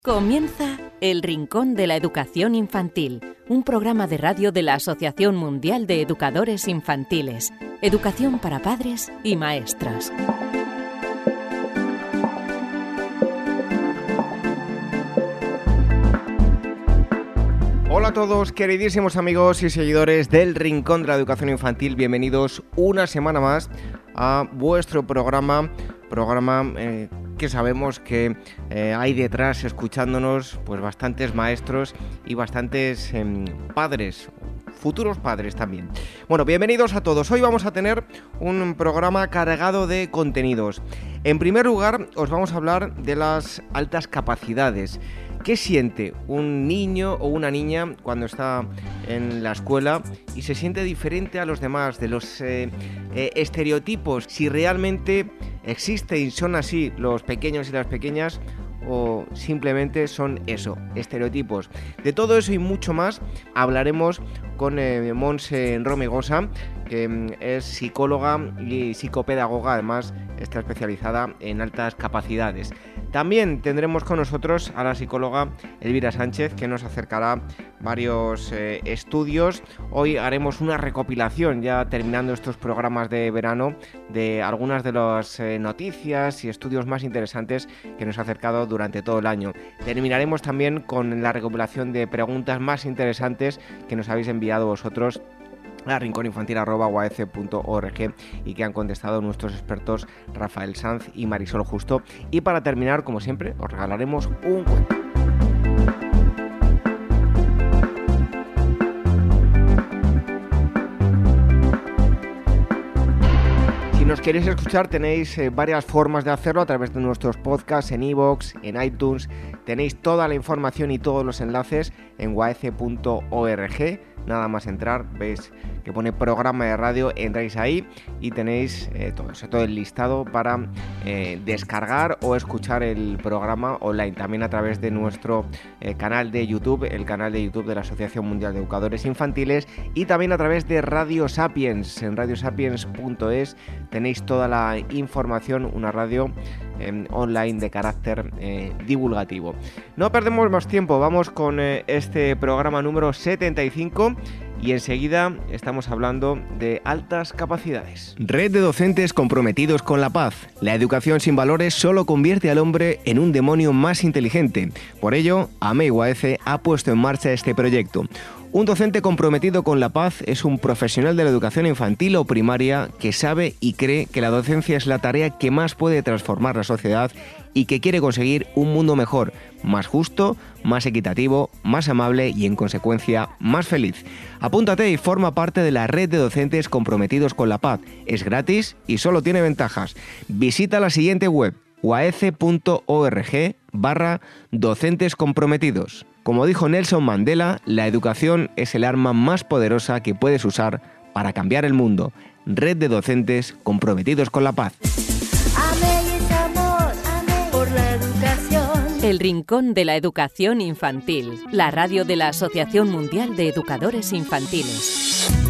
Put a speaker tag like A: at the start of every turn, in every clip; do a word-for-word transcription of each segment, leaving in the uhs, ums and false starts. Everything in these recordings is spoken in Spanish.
A: Comienza El Rincón de la Educación Infantil, un programa de radio de la Asociación Mundial de Educadores Infantiles. Educación para padres y maestros.
B: Hola a todos, queridísimos amigos y seguidores del Rincón de la Educación Infantil. Bienvenidos una semana más a vuestro programa, programa eh, que sabemos que eh, hay detrás escuchándonos pues bastantes maestros y bastantes eh, padres, futuros padres también. Bueno, bienvenidos a todos. Hoy vamos a tener un programa cargado de contenidos. En primer lugar, os vamos a hablar de las altas capacidades. ¿Qué siente un niño o una niña cuando está en la escuela y se siente diferente a los demás, de los eh, eh, estereotipos? Si realmente existen y son así los pequeños y las pequeñas, o simplemente son eso, estereotipos. De todo eso y mucho más hablaremos con eh, Montse Romegosa, que es psicóloga y psicopedagoga, además está especializada en altas capacidades. También tendremos con nosotros a la psicóloga Elvira Sánchez, que nos acercará varios eh, estudios. Hoy haremos una recopilación, ya terminando estos programas de verano, de algunas de las eh, noticias y estudios más interesantes que nos ha acercado durante todo el año. Terminaremos también con la recopilación de preguntas más interesantes que nos habéis enviado vosotros a rincóninfantil arroba u a e ce punto org y que han contestado nuestros expertos Rafael Sanz y Marisol Justo. Y para terminar, como siempre, os regalaremos un cuento. Si nos queréis escuchar, tenéis eh, varias formas de hacerlo a través de nuestros podcasts en iVoox, en iTunes. Tenéis toda la información y todos los enlaces en u a e ce punto org. Nada más entrar, veis que pone programa de radio, entráis ahí y tenéis eh, todo eso, todo el listado para eh, descargar o escuchar el programa online, también a través de nuestro eh, canal de YouTube, el canal de YouTube de la Asociación Mundial de Educadores Infantiles, y también a través de Radio Sapiens. En radio sapiens punto es tenéis toda la información, una radio eh, online de carácter eh, divulgativo. No perdemos más tiempo, vamos con eh, este programa número setenta y cinco. Y enseguida estamos hablando de altas capacidades. Red de docentes comprometidos con la paz. La educación sin valores solo convierte al hombre en un demonio más inteligente. Por ello, A M E U A E C ha puesto en marcha este proyecto. Un docente comprometido con la paz es un profesional de la educación infantil o primaria que sabe y cree que la docencia es la tarea que más puede transformar la sociedad y que quiere conseguir un mundo mejor, más justo, más equitativo, más amable y, en consecuencia, más feliz. Apúntate y forma parte de la red de docentes comprometidos con la paz. Es gratis y solo tiene ventajas. Visita la siguiente web, u a e ce punto org barra docentes comprometidos. Como dijo Nelson Mandela, la educación es el arma más poderosa que puedes usar para cambiar el mundo. Red de docentes comprometidos con la paz.
A: El Rincón de la Educación Infantil, la radio de la Asociación Mundial de Educadores Infantiles.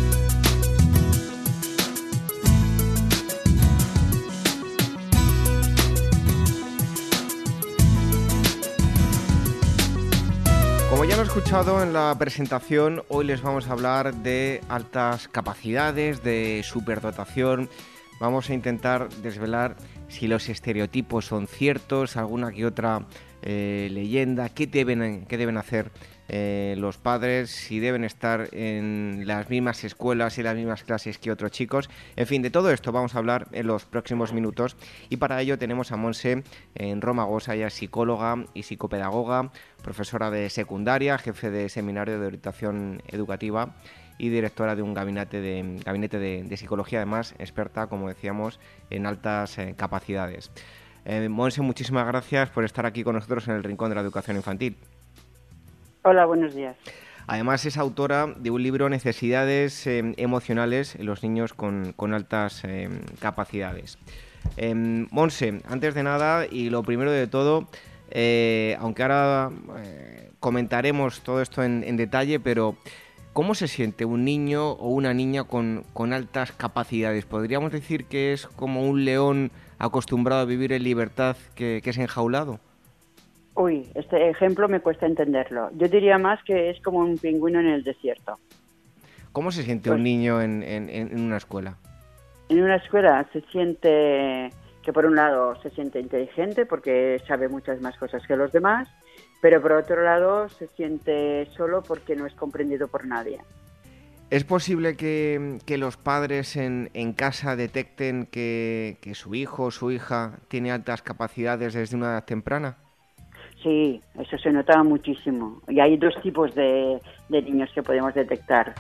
B: Como ya lo he escuchado en la presentación, hoy les vamos a hablar de altas capacidades, de superdotación. Vamos a intentar desvelar si los estereotipos son ciertos, alguna que otra eh, leyenda, qué deben, qué deben hacer eh, los padres, si deben estar en las mismas escuelas y las mismas clases que otros chicos. En fin, de todo esto vamos a hablar en los próximos minutos, y para ello tenemos a Montse Romegosa, ella es psicóloga y psicopedagoga, profesora de secundaria, jefe de seminario de orientación educativa y directora de un gabinete de, gabinete de, de psicología, además experta, como decíamos, en altas eh, capacidades. Eh, Montse, muchísimas gracias por estar aquí con nosotros en el Rincón de la Educación Infantil.
C: Hola, buenos días.
B: Además es autora de un libro, Necesidades eh, emocionales en los niños con, con altas eh, capacidades. Eh, Montse, antes de nada y lo primero de todo, eh, aunque ahora eh, comentaremos todo esto en, en detalle, pero ¿cómo se siente un niño o una niña con, con altas capacidades? ¿Podríamos decir que es como un león acostumbrado a vivir en libertad que, que es enjaulado?
C: Uy, este ejemplo me cuesta entenderlo. Yo diría más que es como un pingüino en el desierto.
B: ¿Cómo se siente
C: Pues
B: un niño en, en, en una escuela?
C: en una escuela se siente que por un lado se siente inteligente porque sabe muchas más cosas que los demás, pero por otro lado se siente solo porque no es comprendido por nadie.
B: ¿Es posible que, que los padres en, en casa detecten que, que su hijo o su hija tiene altas capacidades desde una edad temprana?
C: Sí, eso se nota muchísimo. Y hay dos tipos de, de niños que podemos detectar.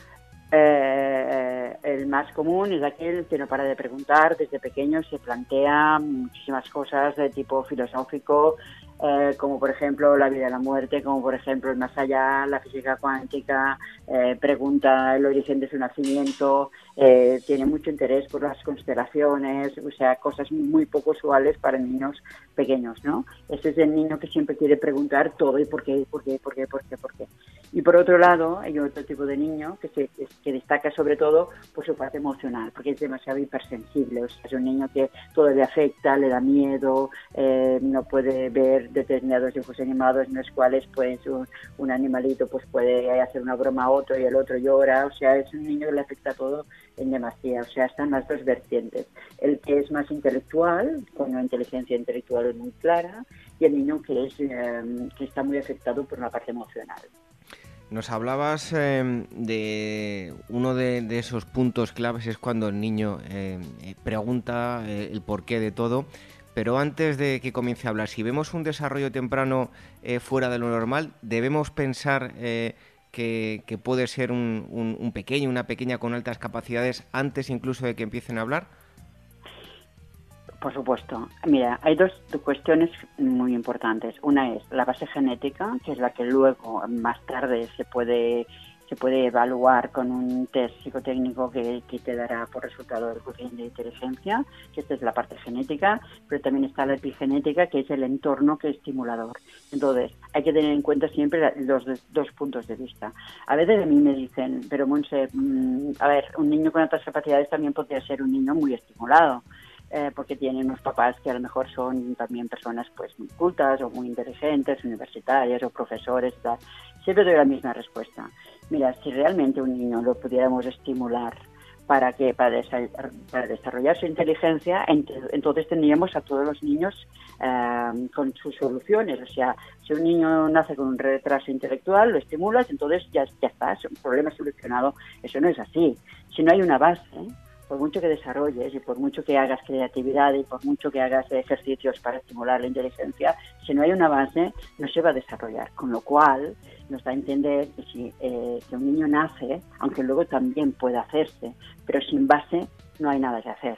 C: Eh, el más común es aquel que no para de preguntar desde pequeño, se plantea muchísimas cosas de tipo filosófico, eh, como por ejemplo la vida y la muerte, como por ejemplo el más allá, la física cuántica, eh, pregunta el origen de su nacimiento, eh, tiene mucho interés por las constelaciones, o sea, cosas muy poco usuales para niños pequeños, ¿no? Ese es el niño que siempre quiere preguntar todo y por qué, por qué, por qué, por qué, por qué. Y por otro lado, hay otro tipo de niño que, se, que destaca sobre todo por su parte emocional, porque es demasiado hipersensible. O sea, es un niño que todo le afecta, le da miedo, eh, no puede ver determinados dibujos animados en los cuales pues, un, un animalito pues, puede hacer una broma a otro y el otro llora. O sea, es un niño que le afecta todo en demasía. O sea, están las dos vertientes. El que es más intelectual, con una inteligencia intelectual muy clara, y el niño que, es, eh, que está muy afectado por una parte emocional.
B: Nos hablabas eh, de uno de, de esos puntos claves es cuando el niño eh, pregunta eh, el porqué de todo, pero antes de que comience a hablar, si vemos un desarrollo temprano eh, fuera de lo normal, debemos pensar eh, que, que puede ser un, un, un pequeño, una pequeña con altas capacidades antes incluso de que empiecen a hablar.
C: Por supuesto. Mira, hay dos cuestiones muy importantes. Una es la base genética, que es la que luego, más tarde, se puede se puede evaluar con un test psicotécnico que, que te dará por resultado el coeficiente de inteligencia, que esta es la parte genética, pero también está la epigenética, que es el entorno que es estimulador. Entonces, hay que tener en cuenta siempre los dos puntos de vista. A veces a mí me dicen, pero Montse, a ver, un niño con altas capacidades también podría ser un niño muy estimulado. Eh, porque tienen unos papás que a lo mejor son también personas pues muy cultas o muy inteligentes, universitarias o profesores, tal. Siempre doy la misma respuesta. Mira, si realmente un niño lo pudiéramos estimular para que para, desa- para desarrollar su inteligencia, ent- entonces tendríamos a todos los niños eh, con sus soluciones. O sea, si un niño nace con un retraso intelectual, lo estimulas, entonces ya, ya está, es un problema solucionado. Eso no es así. Si no hay una base, por mucho que desarrolles y por mucho que hagas creatividad y por mucho que hagas ejercicios para estimular la inteligencia, si no hay una base, no se va a desarrollar. Con lo cual, nos da a entender que si eh, que un niño nace, aunque luego también puede hacerse, pero sin base no hay nada que hacer.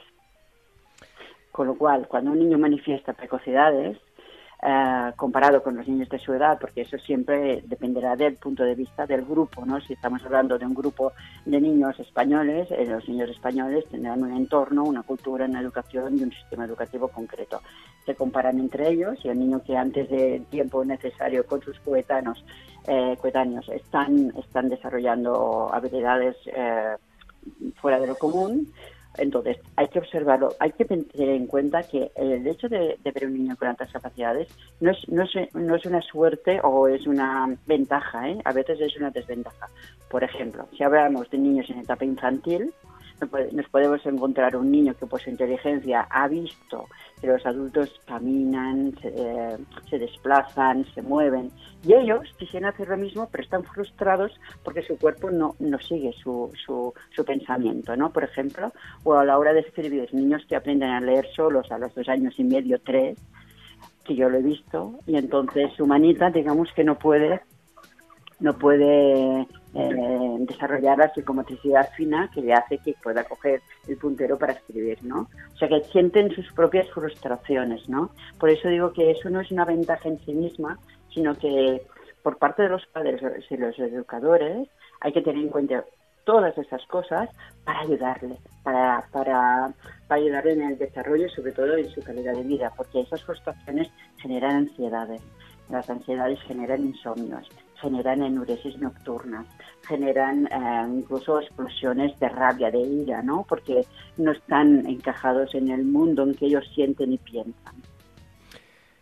C: Con lo cual, cuando un niño manifiesta precocidades, Uh, comparado con los niños de su edad, porque eso siempre dependerá del punto de vista del grupo, ¿no? Si estamos hablando de un grupo de niños españoles, eh, los niños españoles tendrán un entorno, una cultura, una educación y un sistema educativo concreto. Se comparan entre ellos y el niño que antes del tiempo necesario con sus coetáneos, eh, coetáneos están, están desarrollando habilidades eh, fuera de lo común. Entonces, hay que observarlo, hay que tener en cuenta que el hecho de, de ver un niño con altas capacidades no es, no, es, no es una suerte o es una ventaja, ¿eh? A veces es una desventaja. Por ejemplo, si hablamos de niños en etapa infantil, nos podemos encontrar un niño que por su inteligencia ha visto que los adultos caminan, se, eh, se desplazan, se mueven, y ellos quisieran hacer lo mismo, pero están frustrados porque su cuerpo no, no sigue su, su, su pensamiento, ¿no? Por ejemplo, o a la hora de escribir, niños que aprenden a leer solos a los dos años y medio, tres, que yo lo he visto, y entonces su manita, digamos que no puede no puede eh, desarrollar la psicomotricidad fina que le hace que pueda coger el puntero para escribir, ¿no? O sea, que sienten sus propias frustraciones, ¿no? Por eso digo que eso no es una ventaja en sí misma, sino que por parte de los padres y los educadores hay que tener en cuenta todas esas cosas para ayudarle, para, para, para ayudarle en el desarrollo y sobre todo en su calidad de vida, porque esas frustraciones generan ansiedades. Las ansiedades generan insomnios, generan enuresis nocturnas, generan eh, incluso explosiones de rabia, de ira, ¿no? Porque no están encajados en el mundo en que ellos sienten y piensan.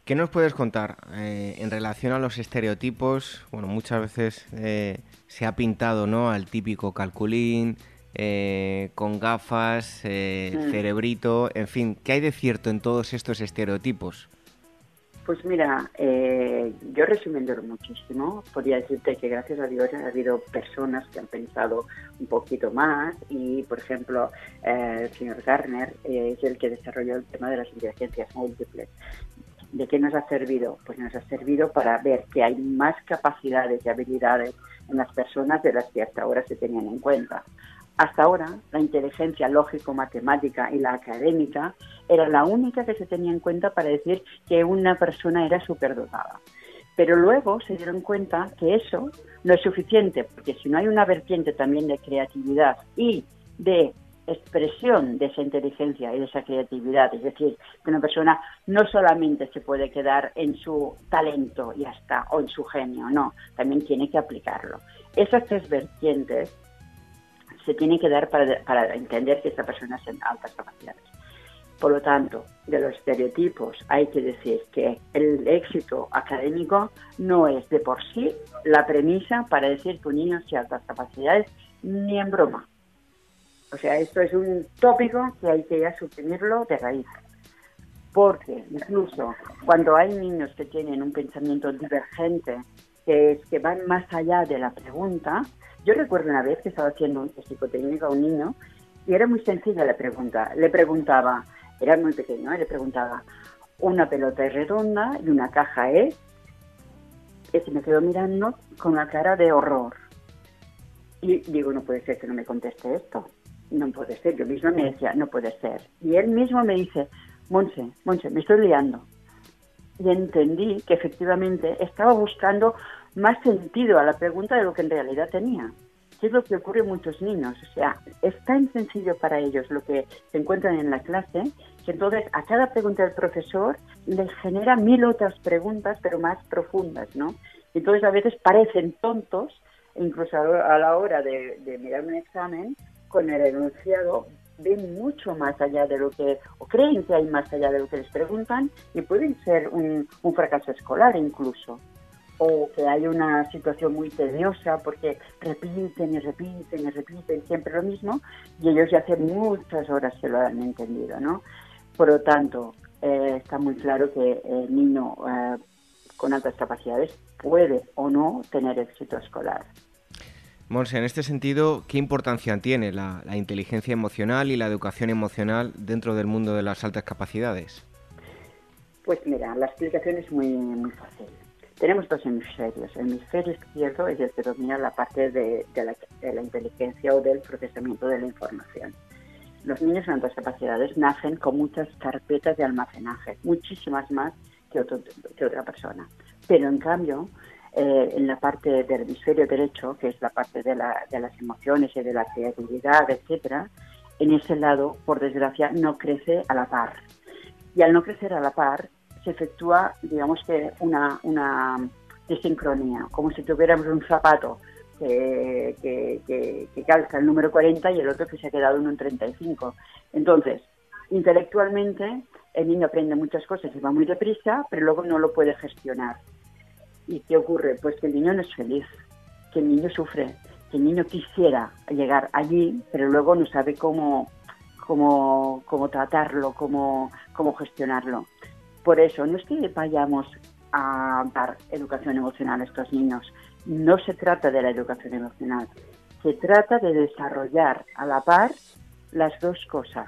B: ¿Qué nos puedes contar eh, en relación a los estereotipos? Bueno, muchas veces eh, se ha pintado, ¿no?, al típico calculín, eh, con gafas, eh,
C: Mm.
B: cerebrito, en fin, ¿qué hay de cierto en todos estos estereotipos?
C: Pues mira, eh, yo resumiéndolo muchísimo, podría decirte que gracias a Dios ha habido personas que han pensado un poquito más y, por ejemplo, eh, el señor Garner eh, es el que desarrolló el tema de las inteligencias múltiples. ¿De qué nos ha servido? Pues nos ha servido para ver que hay más capacidades y habilidades en las personas de las que hasta ahora se tenían en cuenta. Hasta ahora, la inteligencia lógico-matemática y la académica era la única que se tenía en cuenta para decir que una persona era superdotada. Pero luego se dieron cuenta que eso no es suficiente, porque si no hay una vertiente también de creatividad y de expresión de esa inteligencia y de esa creatividad, es decir, que una persona no solamente se puede quedar en su talento y ya está, o en su genio, no, también tiene que aplicarlo. Esas tres vertientes se tienen que dar para, para entender que esta persona es en altas capacidades. Por lo tanto, de los estereotipos hay que decir que el éxito académico no es de por sí la premisa para decir que un niño sea de altas capacidades, ni en broma. O sea, esto es un tópico que hay que ya suprimirlo de raíz. Porque incluso cuando hay niños que tienen un pensamiento divergente, que es que van más allá de la pregunta. Yo recuerdo una vez que estaba haciendo un test psicotécnico a un niño y era muy sencilla la pregunta. Le preguntaba, era muy pequeño, ¿eh? Le preguntaba, una pelota es redonda y una caja es... Ese me quedó mirando con una cara de horror. Y digo, no puede ser que no me conteste esto. No puede ser. Yo misma me decía, no puede ser. Y él mismo me dice, Monse, Monse, me estoy liando. Y entendí que efectivamente estaba buscando más sentido a la pregunta de lo que en realidad tenía. ¿Qué es lo que ocurre a muchos niños? O sea, es tan sencillo para ellos lo que se encuentran en la clase, que entonces a cada pregunta del profesor les genera mil otras preguntas, pero más profundas, ¿no? Entonces a veces parecen tontos, incluso a la hora de, de mirar un examen, con el enunciado ven mucho más allá de lo que, o creen que hay más allá de lo que les preguntan, y pueden ser un, un fracaso escolar incluso, o que hay una situación muy tediosa porque repiten y repiten y repiten siempre lo mismo, y ellos ya hace muchas horas que lo han entendido, ¿no? Por lo tanto, eh, está muy claro que el niño eh, con altas capacidades puede o no tener éxito escolar.
B: Monse, en este sentido, ¿qué importancia tiene la, la inteligencia emocional y la educación emocional dentro del mundo de las altas capacidades?
C: Pues mira, la explicación es muy, muy fácil. Tenemos dos hemisferios. El hemisferio izquierdo es el que domina la parte de, de, la, de la inteligencia o del procesamiento de la información. Los niños con altas capacidades nacen con muchas carpetas de almacenaje, muchísimas más que, otro, que otra persona. Pero en cambio, eh, en la parte del hemisferio derecho, que es la parte de, la, de las emociones y de la creatividad, etcétera, en ese lado, por desgracia, no crece a la par. Y al no crecer a la par, se efectúa, digamos que, una, una desincronía, como si tuviéramos un zapato que, que, que, que calza el número cuarenta y el otro que se ha quedado en un treinta y cinco. Entonces, intelectualmente, el niño aprende muchas cosas y va muy deprisa, pero luego no lo puede gestionar. ¿Y qué ocurre? Pues que el niño no es feliz, que el niño sufre, que el niño quisiera llegar allí, pero luego no sabe cómo, cómo, cómo tratarlo, cómo, cómo gestionarlo. Por eso, no es que vayamos a dar educación emocional a estos niños, no se trata de la educación emocional, se trata de desarrollar a la par las dos cosas.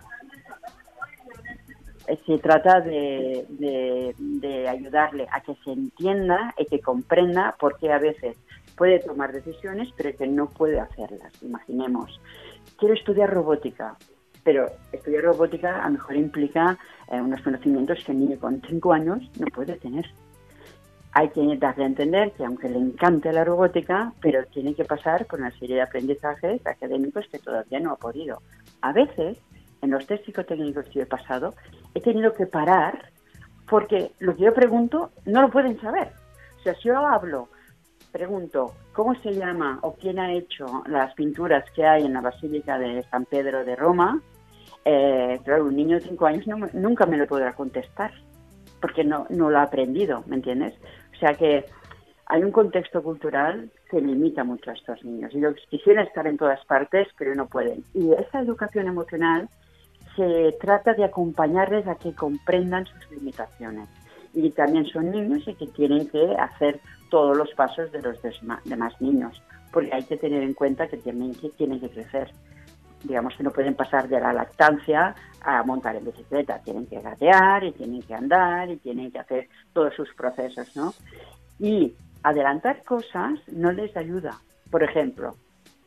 C: Se trata de, de, de ayudarle a que se entienda y que comprenda por qué a veces puede tomar decisiones, pero que no puede hacerlas. Imaginemos, quiero estudiar robótica, pero estudiar robótica a lo mejor implica eh, unos conocimientos que un niño con cinco años no puede tener. Hay que darle a entender que aunque le encante la robótica, pero tiene que pasar por una serie de aprendizajes académicos que todavía no ha podido. A veces, en los test psicotécnicos que he pasado, he tenido que parar porque lo que yo pregunto no lo pueden saber. O sea, si yo hablo, pregunto cómo se llama o quién ha hecho las pinturas que hay en la Basílica de San Pedro de Roma, eh, claro, un niño de cinco años no, nunca me lo podrá contestar, porque no, no lo ha aprendido, ¿me entiendes? O sea que hay un contexto cultural que limita mucho a estos niños. Ellos quisieran estar en todas partes, pero no pueden. Y esa educación emocional se trata de acompañarles a que comprendan sus limitaciones. Y también son niños y que tienen que hacer todos los pasos de los demás niños, porque hay que tener en cuenta que tienen que, tienen que crecer. Digamos que no pueden pasar de la lactancia a montar en bicicleta, tienen que gatear y tienen que andar y tienen que hacer todos sus procesos, ¿no? Y adelantar cosas no les ayuda. Por ejemplo,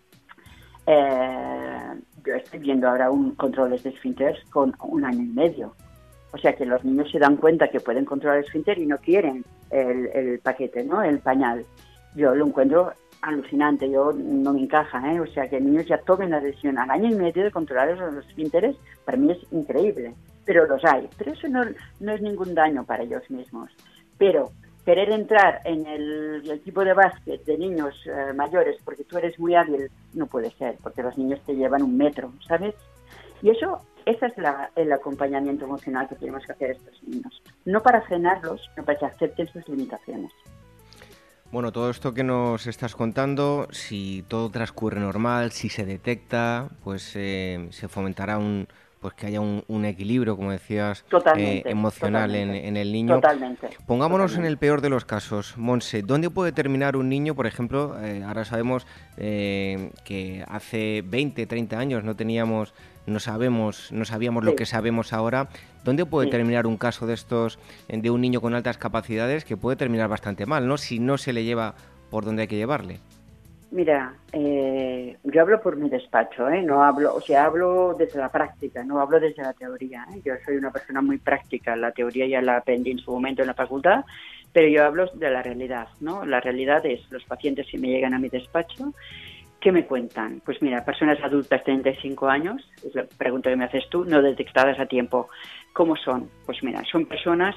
C: eh, yo estoy viendo ahora un controles de esfínteres con un año y medio. O sea que los niños se dan cuenta que pueden controlar el esfínter y no quieren el, el paquete, ¿no? El pañal. Yo lo encuentro alucinante, yo no me encaja, ¿eh? O sea que niños ya tomen la decisión al año y medio de controlar los esfínteres, para mí es increíble, pero los hay. Pero eso no, no es ningún daño para ellos mismos. Pero querer entrar en el, el equipo de básquet de niños eh, mayores porque tú eres muy hábil, no puede ser, porque los niños te llevan un metro, ¿sabes? Y eso, ese es la, el acompañamiento emocional que tenemos que hacer a estos niños. No para frenarlos, sino para que acepten sus limitaciones.
B: Bueno, todo esto que nos estás contando, si todo transcurre normal, si se detecta, pues eh, se fomentará un, pues que haya un, un equilibrio, como decías, eh, emocional en, en el niño.
C: Totalmente.
B: Pongámonos
C: totalmente.
B: en el peor de los casos, Montse. ¿Dónde puede terminar un niño, por ejemplo? Eh, ahora sabemos eh, que hace veinte, treinta años no teníamos, no sabemos, no sabíamos sí. lo que sabemos ahora. ¿Dónde puede sí. terminar un caso de estos, de un niño con altas capacidades, que puede terminar bastante mal, ¿no? Si no se le lleva por donde hay que llevarle.
C: Mira, eh, yo hablo por mi despacho, ¿eh? No hablo, o sea, hablo desde la práctica, no hablo desde la teoría, ¿eh? Yo soy una persona muy práctica, la teoría ya la aprendí en su momento en la facultad, pero yo hablo de la realidad, ¿no? La realidad es los pacientes que me llegan a mi despacho, ¿qué me cuentan? Pues mira, personas adultas, treinta y cinco años, es la pregunta que me haces tú, no detectadas a tiempo. ¿Cómo son? Pues mira, son personas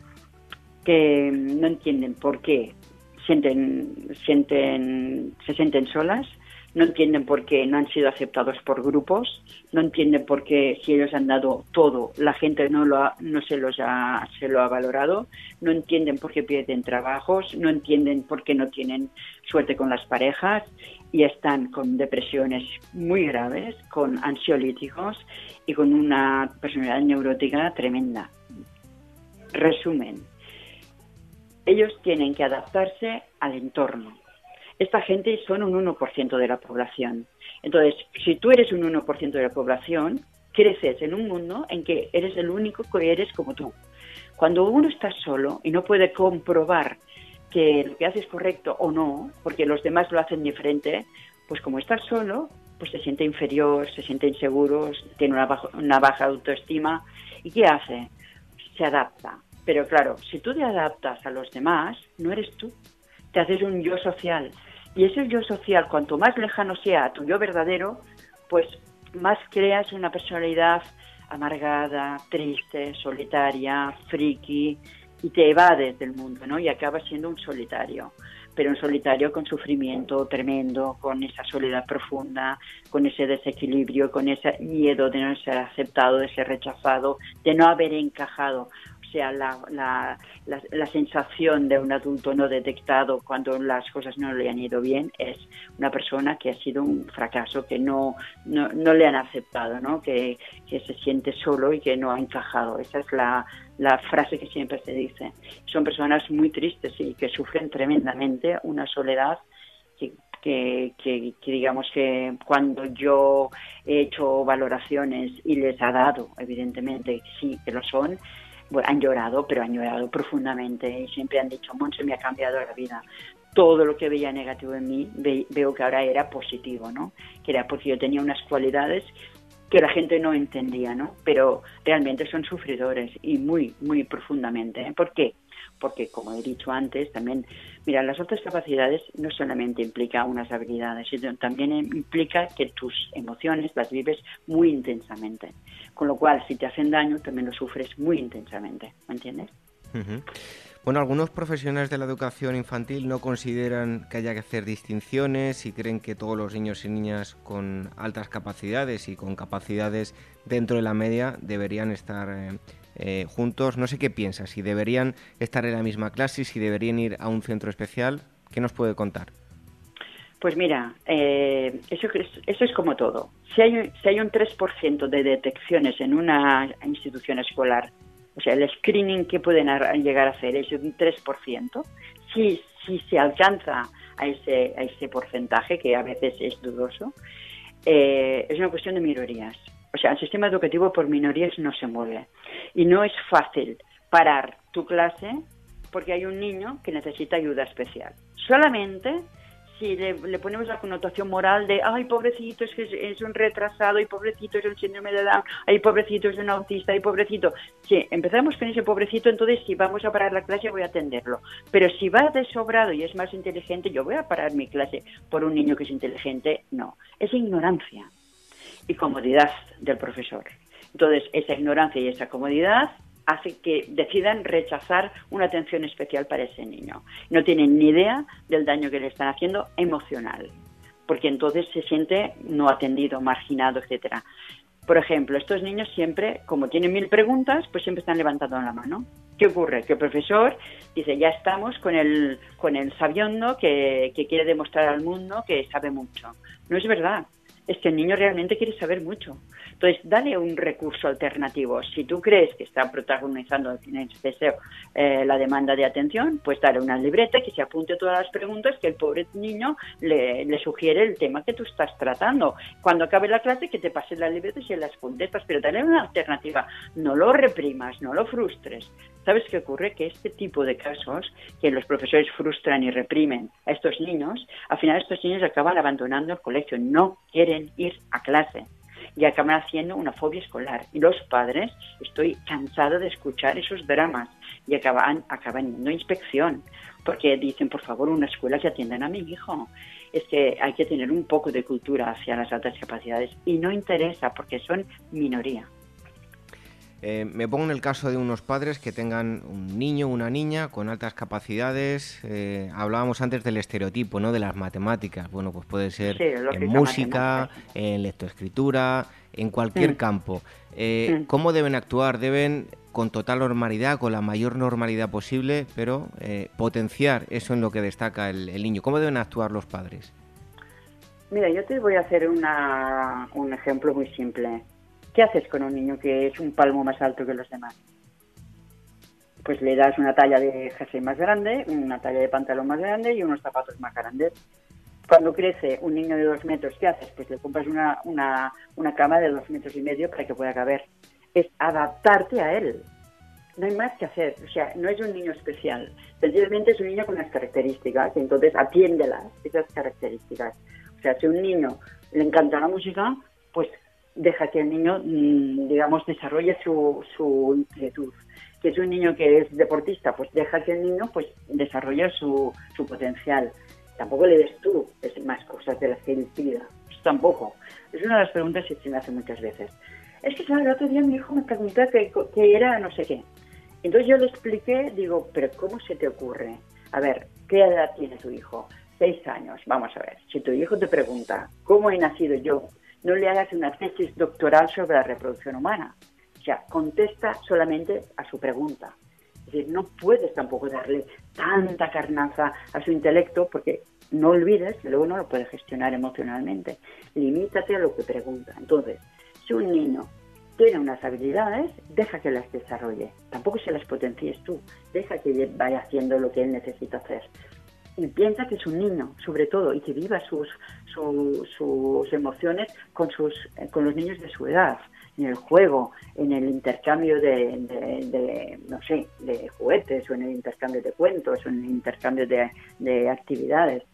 C: que no entienden por qué sienten, sienten, se sienten solas, no entienden por qué no han sido aceptados por grupos, no entienden por qué si ellos han dado todo, la gente no lo ha, no se los ha, se lo ha valorado, no entienden por qué pierden trabajos, no entienden por qué no tienen suerte con las parejas y están con depresiones muy graves, con ansiolíticos y con una personalidad neurótica tremenda. Resumen, ellos tienen que adaptarse al entorno. Esta gente son un uno por ciento de la población. Entonces, si tú eres un uno por ciento de la población, creces en un mundo en que eres el único que eres como tú. Cuando uno está solo y no puede comprobar que lo que hace es correcto o no, porque los demás lo hacen diferente, pues como está solo, pues se siente inferior, se siente inseguro, tiene una baja, una baja autoestima. ¿Y qué hace? Se adapta. Pero claro, si tú te adaptas a los demás, no eres tú. Te haces un yo social. Y ese yo social, cuanto más lejano sea a tu yo verdadero, pues más creas una personalidad amargada, triste, solitaria, friki, y te evades del mundo, ¿no? Y acabas siendo un solitario. Pero un solitario con sufrimiento tremendo, con esa soledad profunda, con ese desequilibrio, con ese miedo de no ser aceptado, de ser rechazado, de no haber encajado. O sea, la, la, la, la sensación de un adulto no detectado cuando las cosas no le han ido bien es una persona que ha sido un fracaso, que no, no, no le han aceptado, ¿no? Que, que se siente solo y que no ha encajado. Esa es la, la frase que siempre se dice. Son personas muy tristes y que sufren tremendamente una soledad que, que, que, que digamos que cuando yo he hecho valoraciones y les ha dado, evidentemente sí que lo son, bueno, han llorado, pero han llorado profundamente y siempre han dicho, Montse, me ha cambiado la vida. Todo lo que veía negativo en mí ve, veo que ahora era positivo, ¿no? Que era porque yo tenía unas cualidades que la gente no entendía, ¿no? Pero realmente son sufridores y muy, muy profundamente. ¿eh? ¿Por qué? Porque, como he dicho antes, también, mira, las otras capacidades no solamente implica unas habilidades, sino también implica que tus emociones las vives muy intensamente. Con lo cual, si te hacen daño, también lo sufres muy intensamente, ¿me entiendes?
B: Uh-huh. Bueno, algunos profesionales de la educación infantil no consideran que haya que hacer distinciones y creen que todos los niños y niñas con altas capacidades y con capacidades dentro de la media deberían estar eh, eh, juntos. No sé qué piensas, si deberían estar en la misma clase, si deberían ir a un centro especial. ¿Qué nos puede contar?
C: Pues mira, eh, eso, eso es como todo. Si hay, si hay un tres por ciento de detecciones en una institución escolar, o sea, el screening que pueden llegar a hacer es un tres por ciento, si, si se alcanza a ese, a ese porcentaje, que a veces es dudoso, eh, es una cuestión de minorías. O sea, el sistema educativo por minorías no se mueve. Y no es fácil parar tu clase porque hay un niño que necesita ayuda especial. Solamente si le, le ponemos la connotación moral de ay, pobrecito, es que es, es un retrasado, ay, pobrecito, es el síndrome de Down, ay, pobrecito, es un autista, ay, pobrecito. Si empezamos con ese pobrecito, entonces si vamos a parar la clase voy a atenderlo. Pero si va de sobrado y es más inteligente, yo voy a parar mi clase por un niño que es inteligente. No, es ignorancia y comodidad del profesor. Entonces, esa ignorancia y esa comodidad hace que decidan rechazar una atención especial para ese niño. No tienen ni idea del daño que le están haciendo emocional, porque entonces se siente no atendido, marginado, etcétera. Por ejemplo, estos niños siempre, como tienen mil preguntas, pues siempre están levantando la mano. ¿Qué ocurre? Que el profesor dice, ya estamos con el, con el sabiondo que, que quiere demostrar al mundo que sabe mucho. No es verdad. Es que el niño realmente quiere saber mucho. Entonces, dale un recurso alternativo. Si tú crees que está protagonizando en exceso eh, la demanda de atención, pues dale una libreta que se apunte todas las preguntas que el pobre niño le, le sugiere el tema que tú estás tratando. Cuando acabe la clase, que te pases la libreta y se las contestas, pero dale una alternativa. No lo reprimas, no lo frustres. ¿Sabes qué ocurre? Que este tipo de casos, que los profesores frustran y reprimen a estos niños, al final estos niños acaban abandonando el colegio, no quieren ir a clase y acaban haciendo una fobia escolar. Y los padres, estoy cansada de escuchar esos dramas y acaban, acaban yendo a inspección, porque dicen, por favor, una escuela que atiendan a mi hijo. Es que hay que tener un poco de cultura hacia las altas capacidades y no interesa porque son minoría.
B: Eh, me pongo en el caso de unos padres que tengan un niño o una niña con altas capacidades. Eh, hablábamos antes del estereotipo, ¿no? De las matemáticas. Bueno, pues puede ser sí, en música, en lectoescritura, en cualquier mm. campo. Eh, mm. ¿Cómo deben actuar? Deben, con total normalidad, con la mayor normalidad posible, pero eh, potenciar eso en lo que destaca el, el niño. ¿Cómo deben actuar los padres?
C: Mira, yo te voy a hacer una, un ejemplo muy simple. ¿Qué haces con un niño que es un palmo más alto que los demás? Pues le das una talla de jersey más grande, una talla de pantalón más grande y unos zapatos más grandes. Cuando crece un niño de dos metros, ¿qué haces? Pues le compras una, una, una cama de dos metros y medio para que pueda caber. Es adaptarte a él. No hay más que hacer. O sea, no es un niño especial. Sencillamente es un niño con unas características, entonces atiéndelas, esas características. O sea, si a un niño le encanta la música, pues deja que el niño, digamos, desarrolle su, su inquietud. Que es un niño que es deportista, pues deja que el niño pues desarrolle su, su potencial. Tampoco le des tú es más cosas de las que él pida. Pues tampoco. Es una de las preguntas que se me hace muchas veces. Es que, claro, el otro día mi hijo me preguntó que, que era no sé qué. Entonces yo le expliqué, digo, pero ¿cómo se te ocurre? A ver, ¿qué edad tiene tu hijo? Seis años. Vamos a ver. Si tu hijo te pregunta, ¿cómo he nacido yo? No le hagas una tesis doctoral sobre la reproducción humana. O sea, contesta solamente a su pregunta. Es decir, no puedes tampoco darle tanta carnaza a su intelecto porque no olvides que luego no lo puede gestionar emocionalmente. Limítate a lo que pregunta. Entonces, si un niño tiene unas habilidades, deja que las desarrolle. Tampoco se las potencies tú. Deja que vaya haciendo lo que él necesita hacer. Y piensa que es un niño, sobre todo, y que viva sus, su, sus emociones con, sus, con los niños de su edad, en el juego, en el intercambio de, de, de no sé, de juguetes, o en el intercambio de cuentos, o en el intercambio de, de actividades.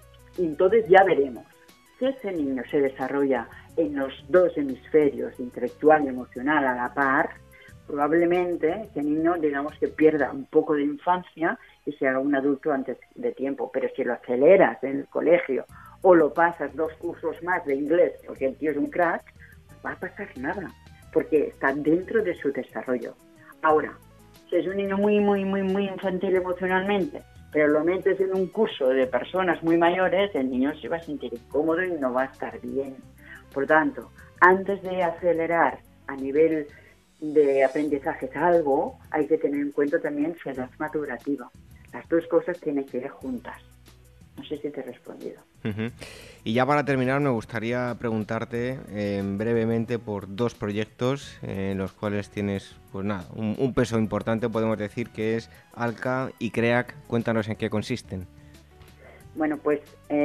C: Y entonces ya veremos. Si ese niño se desarrolla en los dos hemisferios, intelectual y emocional, a la par, probablemente ese niño, digamos, que pierda un poco de infancia y se haga un adulto antes de tiempo. Pero si lo aceleras en el colegio o lo pasas dos cursos más de inglés porque el tío es un crack, no va a pasar nada, porque está dentro de su desarrollo. Ahora, si es un niño muy, muy, muy, muy infantil emocionalmente, pero lo metes en un curso de personas muy mayores, el niño se va a sentir incómodo y no va a estar bien. Por tanto, antes de acelerar a nivel de aprendizaje es algo, hay que tener en cuenta también su edad madurativa. Las dos cosas tienen que ir juntas. No sé si te he respondido.
B: Uh-huh. Y ya para terminar me gustaría preguntarte eh, brevemente por dos proyectos eh, en los cuales tienes pues nada, un, un peso importante, podemos decir, que es ALCA y CREAC. Cuéntanos en qué consisten.
C: Bueno, pues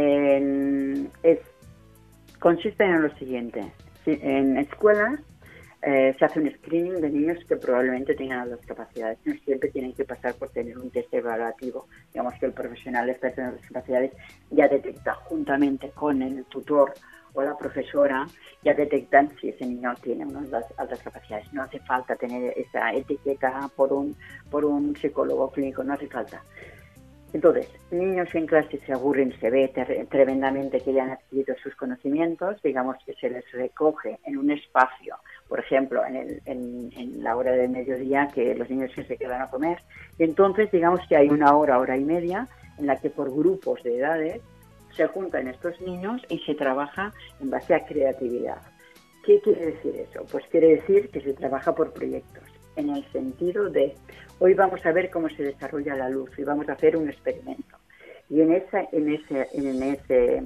C: eh, es, consisten en lo siguiente. En escuelas eh, se hace un screening de niños que probablemente tengan las discapacidades. No siempre tienen que pasar por tener un test evaluativo. Digamos que el profesional experto en las discapacidades ya detecta juntamente con el tutor o la profesora, ya detectan si ese niño tiene unas altas capacidades. No hace falta tener esa etiqueta por un, por un psicólogo clínico, no hace falta. Entonces, niños en clase se aburren, se ve ter- tremendamente que ya han adquirido sus conocimientos, digamos que se les recoge en un espacio, por ejemplo, en, el, en, en la hora del mediodía, que los niños se quedan a comer, y entonces digamos que hay una hora, hora y media, en la que por grupos de edades se juntan estos niños y se trabaja en base a creatividad. ¿Qué quiere decir eso? Pues quiere decir que se trabaja por proyectos, en el sentido de hoy vamos a ver cómo se desarrolla la luz y vamos a hacer un experimento. Y en esa, en ese, en ese,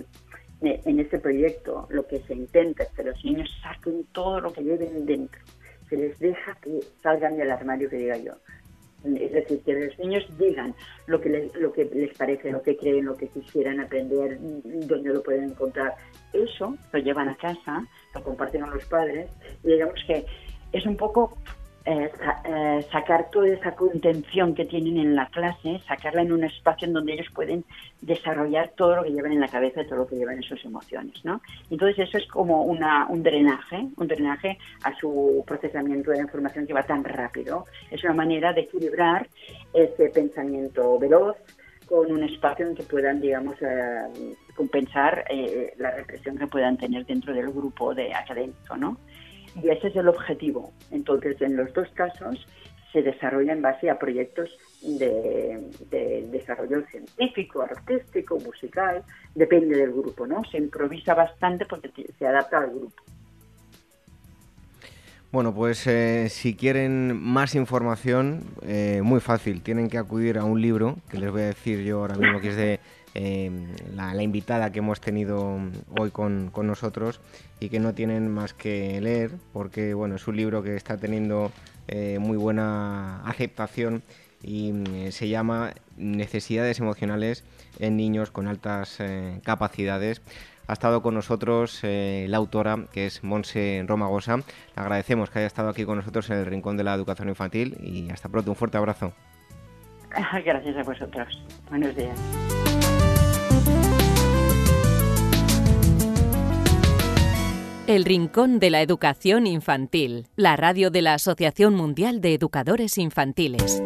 C: en ese proyecto lo que se intenta es que los niños saquen todo lo que lleven dentro. Se les deja que salgan del armario, que diga yo. Es decir, que los niños digan lo que les, lo que les parece, lo que creen, lo que quisieran aprender, dónde lo pueden encontrar. Eso lo llevan a casa, lo comparten con los padres y digamos que es un poco eh, sa- eh, sacar toda esa contención que tienen en la clase, sacarla en un espacio en donde ellos pueden desarrollar todo lo que llevan en la cabeza y todo lo que llevan en sus emociones, ¿no? Entonces eso es como una, un drenaje, un drenaje a su procesamiento de la información que va tan rápido. Es una manera de equilibrar ese pensamiento veloz con un espacio en que puedan, digamos, eh, compensar eh, la represión que puedan tener dentro del grupo de académico, ¿no? Y ese es el objetivo. Entonces, en los dos casos se desarrolla en base a proyectos de, de desarrollo científico, artístico, musical, depende del grupo, ¿no? Se improvisa bastante porque se adapta al grupo.
B: Bueno, pues eh, si quieren más información, eh, muy fácil, tienen que acudir a un libro, que les voy a decir yo ahora mismo, que es de eh, la, la invitada que hemos tenido hoy con, con nosotros y que no tienen más que leer, porque bueno, es un libro que está teniendo eh, muy buena aceptación y eh, se llama Necesidades emocionales en niños con altas eh, capacidades. Ha estado con nosotros eh, la autora, que es Montse Romagosa. Le agradecemos que haya estado aquí con nosotros en el Rincón de la Educación Infantil y hasta pronto. Un fuerte abrazo.
C: Gracias a vosotros. Buenos días.
A: El Rincón de la Educación Infantil, la radio de la Asociación Mundial de Educadores Infantiles.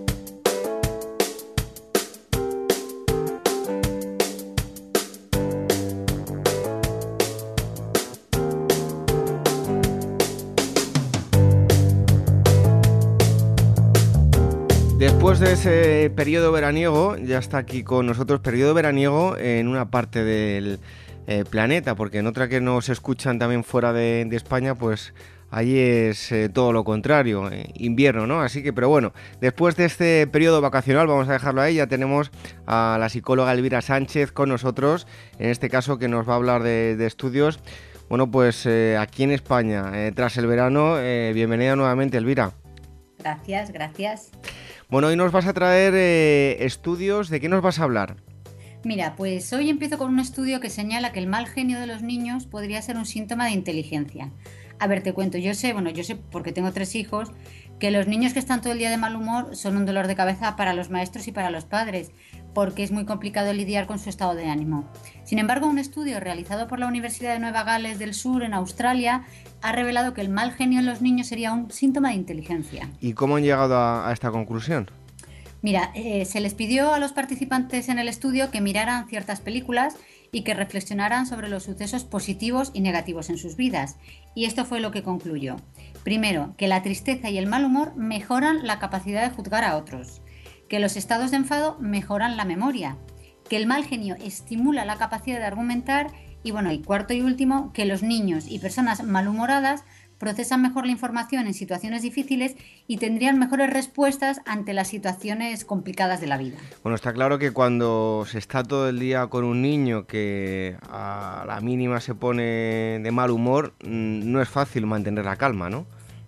B: Después de ese periodo veraniego, ya está aquí con nosotros, periodo veraniego en una parte del eh, planeta, porque en otra que nos escuchan también fuera de, de España, pues allí es eh, todo lo contrario, eh, invierno, ¿no? Así que, pero bueno, después de este periodo vacacional, vamos a dejarlo ahí, ya tenemos a la psicóloga Elvira Sánchez con nosotros, en este caso que nos va a hablar de, de estudios. Bueno, pues eh, aquí en España, eh, tras el verano, eh, bienvenida nuevamente, Elvira.
D: Gracias, gracias.
B: Bueno, hoy nos vas a traer eh, estudios. ¿De qué nos vas a hablar?
D: Mira, pues hoy empiezo con un estudio que señala que el mal genio de los niños podría ser un síntoma de inteligencia. A ver, te cuento, yo sé, bueno, yo sé porque tengo tres hijos, que los niños que están todo el día de mal humor son un dolor de cabeza para los maestros y para los padres, porque es muy complicado lidiar con su estado de ánimo. Sin embargo, un estudio realizado por la Universidad de Nueva Gales del Sur, en Australia, ha revelado que el mal genio en los niños sería un síntoma de inteligencia.
B: ¿Y cómo han llegado a, a esta conclusión?
D: Mira, eh, se les pidió a los participantes en el estudio que miraran ciertas películas y que reflexionaran sobre los sucesos positivos y negativos en sus vidas. Y esto fue lo que concluyó. Primero, que la tristeza y el mal humor mejoran la capacidad de juzgar a otros, que los estados de enfado mejoran la memoria, que el mal genio estimula la capacidad de argumentar y, bueno, y cuarto y último, que los niños y personas malhumoradas procesan mejor la información en situaciones difíciles y tendrían mejores respuestas ante las situaciones complicadas de la vida.
B: Bueno, está claro que cuando se está todo el día con un niño que a la mínima se pone de mal humor, no es fácil mantener la calma, ¿no?